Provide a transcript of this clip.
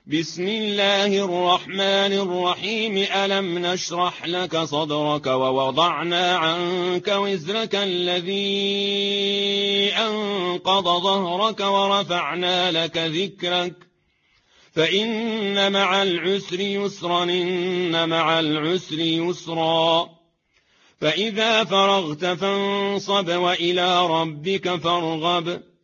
بسم الله الرحمن الرحيم. ألم نشرح لك صدرك ووضعنا عنك وزرك الذي أنقض ظهرك ورفعنا لك ذكرك فإن مع العسر يسرا إن مع العسر يسرا فإذا فرغت فانصب وإلى ربك فارغب